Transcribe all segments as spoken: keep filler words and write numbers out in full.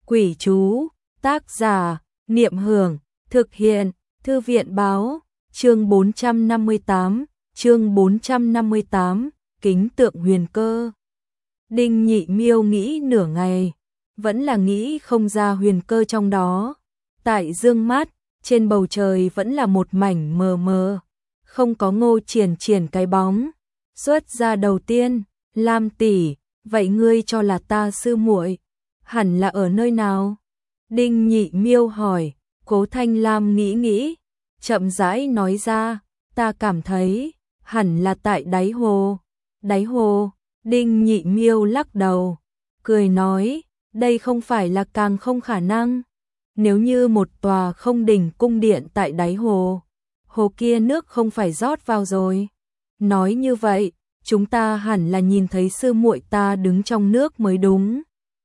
Quỷ chú, tác giả, Niệm Hưởng, thực hiện, Thư viện báo, chương bốn trăm năm mươi tám, chương bốn trăm năm mươi tám, kính tượng huyền cơ. Đinh Nhị Miêu nghĩ nửa ngày, vẫn là nghĩ không ra huyền cơ trong đó. Tại dương mắt, trên bầu trời vẫn là một mảnh mờ mờ, không có Ngô Triển Triển cái bóng. Xuất ra đầu tiên, Lam tỷ, vậy ngươi cho là ta sư muội hẳn là ở nơi nào? Đinh Nhị Miêu hỏi. Cố Thanh Lam nghĩ nghĩ, chậm rãi nói ra, ta cảm thấy hẳn là tại đáy hồ. Đáy hồ? Đinh Nhị Miêu lắc đầu, cười nói, đây không phải là càng không khả năng. Nếu như một tòa không đỉnh cung điện tại đáy hồ, hồ kia nước không phải rót vào rồi. Nói như vậy, chúng ta hẳn là nhìn thấy sư muội ta đứng trong nước mới đúng.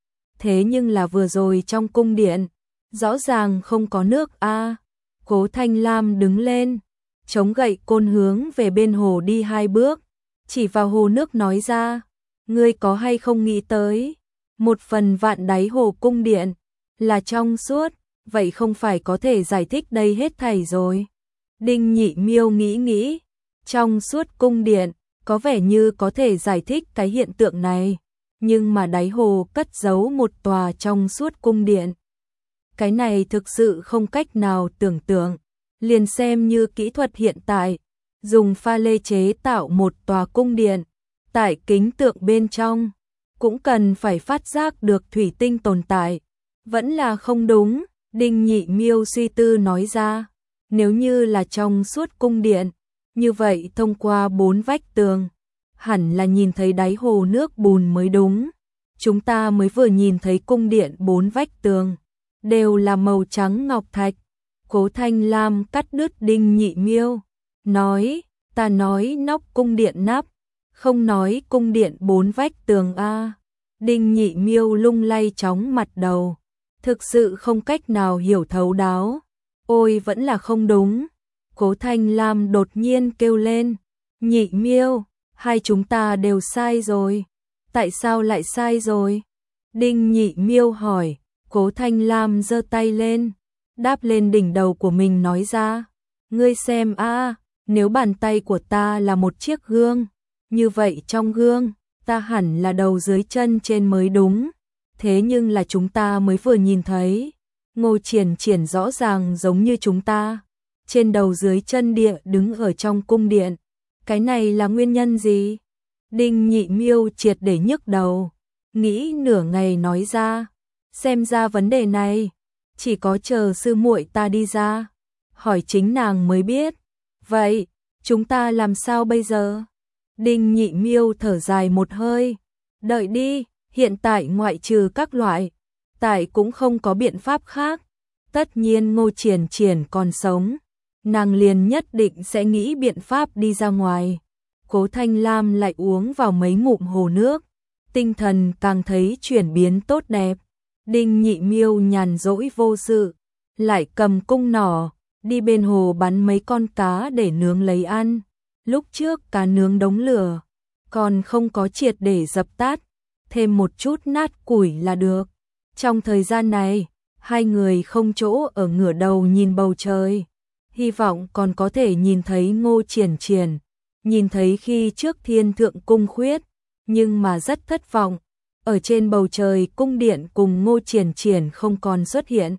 Thế nhưng là vừa rồi trong cung điện, rõ ràng không có nước a. À. Cố Thanh Lam đứng lên, chống gậy côn hướng về bên hồ đi hai bước, chỉ vào hồ nước nói ra, ngươi có hay không nghĩ tới, một phần vạn đáy hồ cung điện là trong suốt, vậy không phải có thể giải thích đây hết thảy rồi. Đinh Nhị Miêu nghĩ nghĩ, trong suốt cung điện có vẻ như có thể giải thích cái hiện tượng này, nhưng mà đáy hồ cất giấu một tòa trong suốt cung điện. Cái này thực sự không cách nào tưởng tượng, liền xem như kỹ thuật hiện tại, dùng pha lê chế tạo một tòa cung điện, tại kính tượng bên trong, cũng cần phải phát giác được thủy tinh tồn tại, vẫn là không đúng. Đinh Nhị Miêu suy tư nói ra, nếu như là trong suốt cung điện, như vậy thông qua bốn vách tường, hẳn là nhìn thấy đáy hồ nước bùn mới đúng. Chúng ta mới vừa nhìn thấy cung điện bốn vách tường, đều là màu trắng ngọc thạch. Cố Thanh Lam cắt đứt Đinh Nhị Miêu, nói, ta nói nóc cung điện nắp, không nói cung điện bốn vách tường a. Đinh Nhị Miêu lung lay chóng mặt đầu, thực sự không cách nào hiểu thấu đáo. Ôi vẫn là không đúng. Cố Thanh Lam đột nhiên kêu lên, Nhị Miêu, hai chúng ta đều sai rồi. Tại sao lại sai rồi? Đinh Nhị Miêu hỏi. Cố Thanh Lam giơ tay lên, đáp lên đỉnh đầu của mình nói ra, ngươi xem a, nếu bàn tay của ta là một chiếc gương, như vậy trong gương, ta hẳn là đầu dưới chân trên mới đúng. Thế nhưng là chúng ta mới vừa nhìn thấy, Ngô Triển Triển rõ ràng giống như chúng ta, trên đầu dưới chân địa đứng ở trong cung điện. Cái này là nguyên nhân gì? Đinh Nhị Miêu triệt để nhức đầu, nghĩ nửa ngày nói ra, xem ra vấn đề này chỉ có chờ sư muội ta đi ra, hỏi chính nàng mới biết. Vậy, chúng ta làm sao bây giờ? Đinh Nhị Miêu thở dài một hơi, đợi đi, hiện tại ngoại trừ các loại, tại cũng không có biện pháp khác. Tất nhiên Ngô Triển Triển còn sống, nàng liền nhất định sẽ nghĩ biện pháp đi ra ngoài. Cố Thanh Lam lại uống vào mấy ngụm hồ nước, tinh thần càng thấy chuyển biến tốt đẹp. Đinh Nhị Miêu nhàn rỗi vô sự, lại cầm cung nỏ, đi bên hồ bắn mấy con cá để nướng lấy ăn. Lúc trước cá nướng đống lửa, còn không có triệt để dập tắt, thêm một chút nát củi là được. Trong thời gian này, hai người không chỗ ở ngửa đầu nhìn bầu trời, hy vọng còn có thể nhìn thấy Ngô Triển Triển, nhìn thấy khi trước Thiên Thượng Cung khuyết, nhưng mà rất thất vọng. Ở trên bầu trời cung điện cùng Ngô Triển Triển không còn xuất hiện.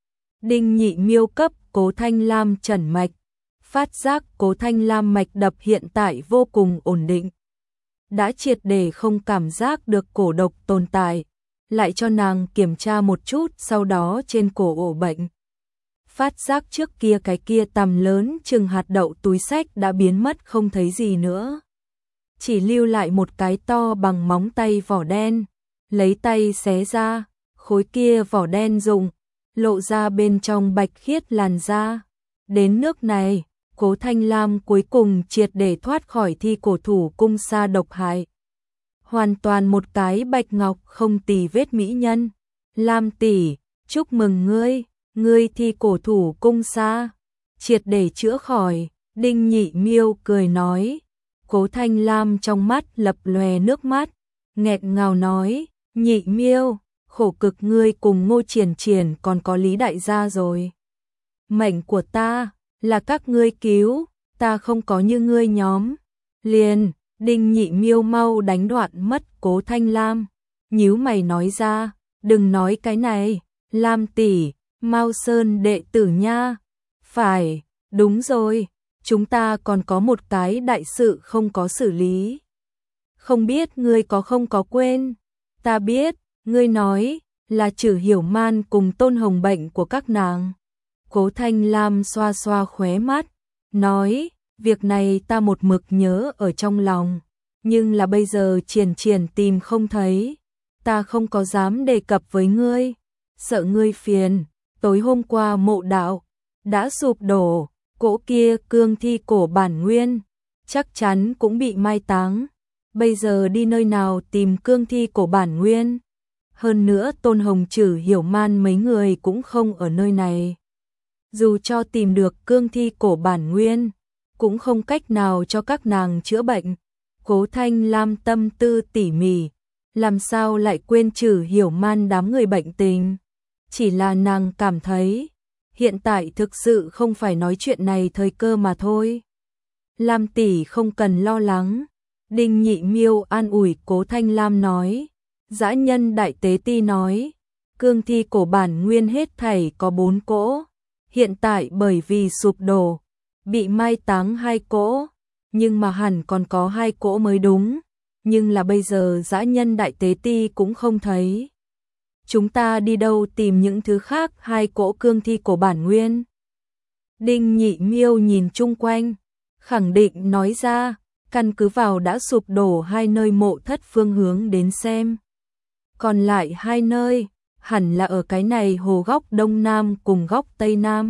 Đinh Nhị Miêu cấp Cố Thanh Lam trần mạch, phát giác Cố Thanh Lam mạch đập hiện tại vô cùng ổn định, đã triệt để không cảm giác được cổ độc tồn tại, lại cho nàng kiểm tra một chút, sau đó trên cổ ổ bệnh. Phát giác trước kia cái kia tầm lớn chừng hạt đậu túi xách đã biến mất không thấy gì nữa, chỉ lưu lại một cái to bằng móng tay vỏ đen. Lấy tay xé ra, khối kia vỏ đen rụng, lộ ra bên trong bạch khiết làn da. Đến nước này, Cố Thanh Lam cuối cùng triệt để thoát khỏi thi cổ thủ cung sa độc hại. Hoàn toàn một cái bạch ngọc không tì vết mỹ nhân. Lam tỷ, chúc mừng ngươi, ngươi thi cổ thủ cung sa triệt để chữa khỏi. Đinh Nhị Miêu cười nói. Cố Thanh Lam trong mắt lập lòe nước mắt, nghẹn ngào nói, Nhị Miêu, khổ cực ngươi cùng Ngô Triển Triển còn có Lý đại gia rồi. Mệnh của ta là các ngươi cứu, ta không có như ngươi nhóm. Liền, Đinh Nhị Miêu mau đánh đoạn mất Cố Thanh Lam, nhíu mày nói ra, đừng nói cái này, Lam tỷ, Mao Sơn đệ tử nha. Phải, đúng rồi, chúng ta còn có một cái đại sự không có xử lý. Không biết ngươi có không có quên? Ta biết, ngươi nói là Trử Hiểu Man cùng Tôn Hồng bệnh của các nàng. Cố Thanh Lam xoa xoa khóe mắt, nói, việc này ta một mực nhớ ở trong lòng, nhưng là bây giờ Triển Triển tìm không thấy, ta không có dám đề cập với ngươi, sợ ngươi phiền. Tối hôm qua mộ đạo đã sụp đổ, cỗ kia cương thi cổ bản nguyên chắc chắn cũng bị mai táng. Bây giờ đi nơi nào tìm cương thi cổ bản nguyên? Hơn nữa Tôn Hồng Trử Hiểu Man mấy người cũng không ở nơi này. Dù cho tìm được cương thi cổ bản nguyên, cũng không cách nào cho các nàng chữa bệnh. Cố Thanh Lam tâm tư tỉ mỉ, làm sao lại quên Trử Hiểu Man đám người bệnh tình. Chỉ là nàng cảm thấy, hiện tại thực sự không phải nói chuyện này thời cơ mà thôi. Lam tỷ không cần lo lắng. Đinh Nhị Miêu an ủi Cố Thanh Lam nói. Dã nhân đại tế ti nói, cương thi cổ bản nguyên hết thảy có bốn cỗ. Hiện tại bởi vì sụp đổ, bị mai táng hai cỗ, nhưng mà hẳn còn có hai cỗ mới đúng. Nhưng là bây giờ dã nhân đại tế ti cũng không thấy. Chúng ta đi đâu tìm những thứ khác hai cỗ cương thi cổ bản nguyên? Đinh Nhị Miêu nhìn chung quanh, khẳng định nói ra, căn cứ vào đã sụp đổ hai nơi mộ thất phương hướng đến xem. Còn lại hai nơi, hẳn là ở cái này hồ góc Đông Nam cùng góc Tây Nam.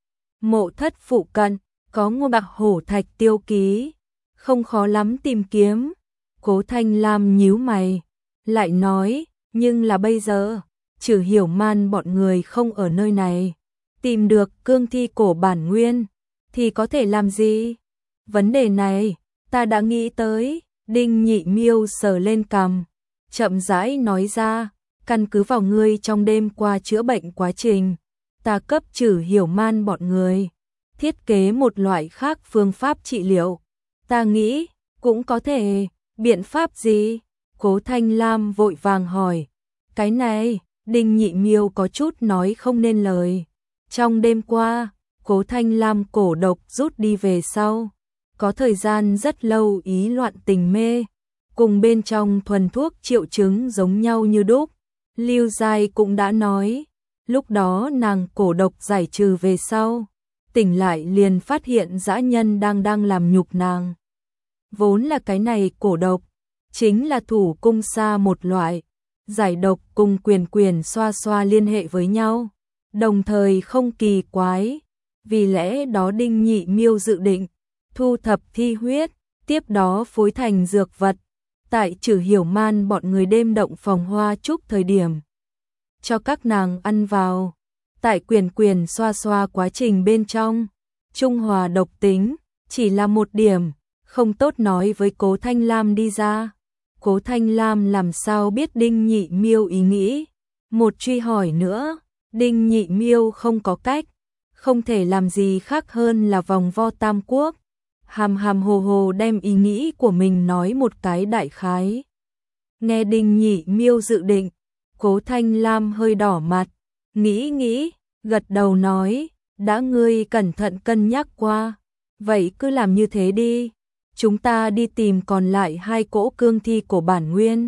Mộ thất phụ cận, có ngô bạc hổ thạch tiêu ký, không khó lắm tìm kiếm. Cố Thanh Lam nhíu mày, lại nói, nhưng là bây giờ, Trử Hiểu Man bọn người không ở nơi này. Tìm được cương thi cổ bản nguyên, thì có thể làm gì? Vấn đề này, ta đã nghĩ tới. Đinh Nhị Miêu sờ lên cằm, chậm rãi nói ra, căn cứ vào ngươi trong đêm qua chữa bệnh quá trình, ta cấp Trử Hiểu Man bọn người thiết kế một loại khác phương pháp trị liệu. Ta nghĩ, cũng có thể. Biện pháp gì? Cố Thanh Lam vội vàng hỏi. Cái này, Đinh Nhị Miêu có chút nói không nên lời. Trong đêm qua, Cố Thanh Lam cổ độc rút đi về sau, có thời gian rất lâu ý loạn tình mê, cùng bên trong thuần thuốc triệu chứng giống nhau như đúc. Lưu Giai cũng đã nói, lúc đó nàng cổ độc giải trừ về sau, tỉnh lại liền phát hiện dã nhân đang đang làm nhục nàng. Vốn là cái này cổ độc, chính là thủ cung sa một loại, giải độc cùng quyền quyền xoa xoa liên hệ với nhau, đồng thời không kỳ quái. Vì lẽ đó Đinh Nhị Miêu dự định thu thập thi huyết, tiếp đó phối thành dược vật, tại Trử Hiểu Man bọn người đêm động phòng hoa chúc thời điểm, cho các nàng ăn vào. Tại quyền quyền xoa xoa quá trình bên trong, trung hòa độc tính, chỉ là một điểm, không tốt nói với Cố Thanh Lam đi ra. Cố Thanh Lam làm sao biết Đinh Nhị Miêu ý nghĩ? Một truy hỏi nữa, Đinh Nhị Miêu không có cách, không thể làm gì khác hơn là vòng vo Tam Quốc, hàm hàm hồ hồ đem ý nghĩ của mình nói một cái đại khái. Nghe Đinh Nhị Miêu dự định, Cố Thanh Lam hơi đỏ mặt, nghĩ nghĩ, gật đầu nói, đã ngươi cẩn thận cân nhắc qua, vậy cứ làm như thế đi. Chúng ta đi tìm còn lại hai cỗ cương thi cổ bản nguyên.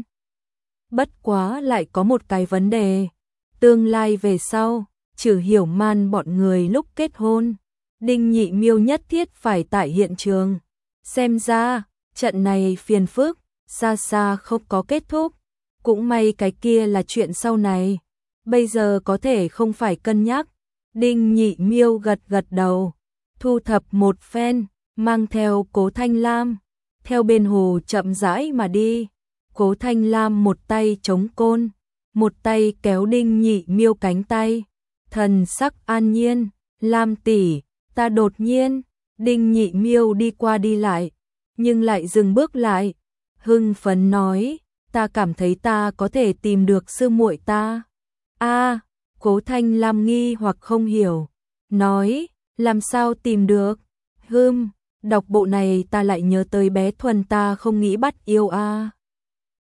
Bất quá lại có một cái vấn đề, tương lai về sau, Trử Hiểu Man bọn người lúc kết hôn, Đinh Nhị Miêu nhất thiết phải tại hiện trường. Xem ra, trận này phiền phức, xa xa không có kết thúc. Cũng may cái kia là chuyện sau này, bây giờ có thể không phải cân nhắc. Đinh Nhị Miêu gật gật đầu, thu thập một phen, mang theo Cố Thanh Lam, theo bên hồ chậm rãi mà đi. Cố Thanh Lam một tay chống côn, một tay kéo Đinh Nhị Miêu cánh tay, thần sắc an nhiên. Lam tỷ, ta đột nhiên. Đinh Nhị Miêu đi qua đi lại, nhưng lại dừng bước lại, hưng phấn nói, ta cảm thấy ta có thể tìm được sư muội ta. A, Cố Thanh Lam nghi hoặc không hiểu, nói, làm sao tìm được? Hừm, đọc bộ này ta lại nhớ tới bé Thuần ta không nghĩ bắt yêu a.